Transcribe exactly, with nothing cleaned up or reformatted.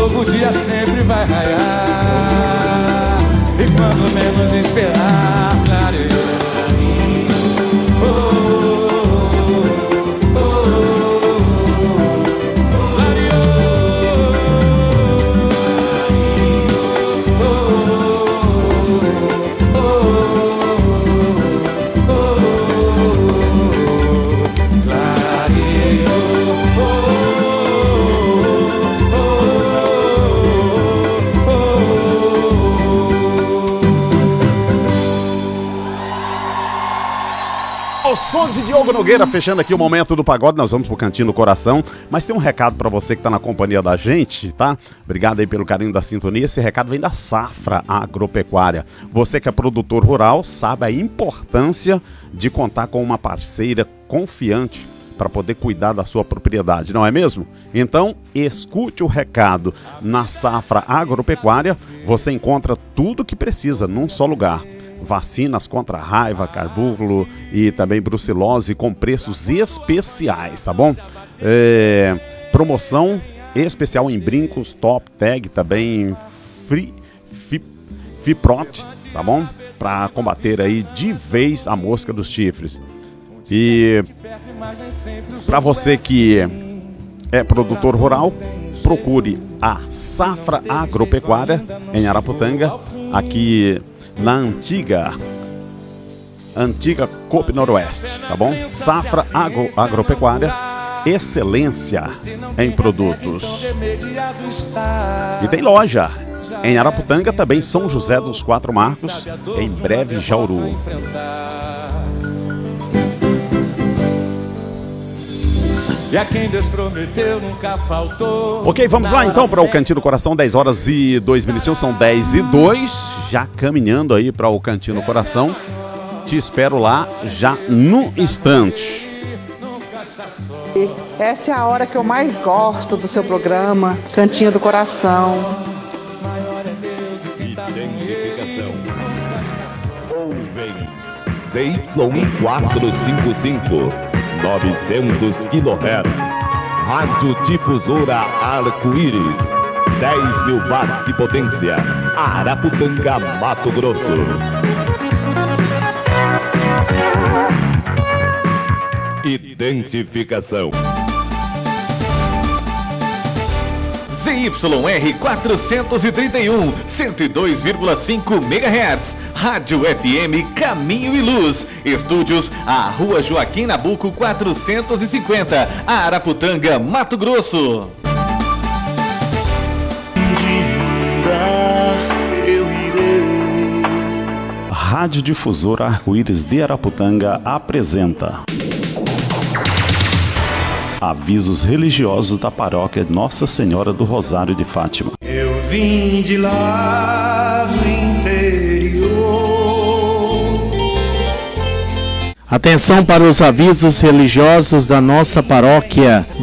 novo dia sempre vai raiar. E quando menos esperar, clareia. O som de Diogo Nogueira, fechando aqui o momento do pagode. Nós vamos pro Cantinho do Coração, mas tem um recado pra você que tá na companhia da gente, tá? Obrigado aí pelo carinho da sintonia. Esse recado vem da Safra Agropecuária. Você que é produtor rural sabe a importância de contar com uma parceira confiante para poder cuidar da sua propriedade, não é mesmo? Então, escute o recado. Na Safra Agropecuária, você encontra tudo o que precisa num só lugar. Vacinas contra raiva, carbulo e também brucelose com preços especiais, tá bom? É, promoção especial em brincos, top, tag, também free, fi, Fiprot, tá bom? Para combater aí de vez a mosca dos chifres. E para você que é produtor rural, procure a Safra Agropecuária em Araputanga, aqui na antiga antiga Coop Noroeste, tá bom? Safra Agro, Agropecuária, excelência em produtos. E tem loja em Araputanga, também São José dos Quatro Marcos, em breve Jauru. E a quem Deus prometeu nunca faltou. Ok, vamos lá então para o Cantinho do Coração, dez horas e dois minutinhos, são dez e dois, já caminhando aí para o Cantinho do Coração. Te espero lá já no instante. Essa é a hora que eu mais gosto do seu programa, Cantinho do Coração. Identificação. Ouvem Z Y quatrocentos e cinquenta e cinco. novecentos quilohertz, Rádio Difusora Arco-Íris, dez mil watts de potência, Araputanga, Mato Grosso. Identificação. Z Y R quatrocentos e trinta e um, cento e dois vírgula cinco megahertz, Rádio F M Caminho e Luz, estúdios à Rua Joaquim Nabuco quatrocentos e cinquenta, Araputanga, Mato Grosso. Rádio Difusora Arco-Íris de Araputanga apresenta avisos religiosos da paróquia Nossa Senhora do Rosário de Fátima. Eu vim de lá do interior. Atenção para os avisos religiosos da nossa paróquia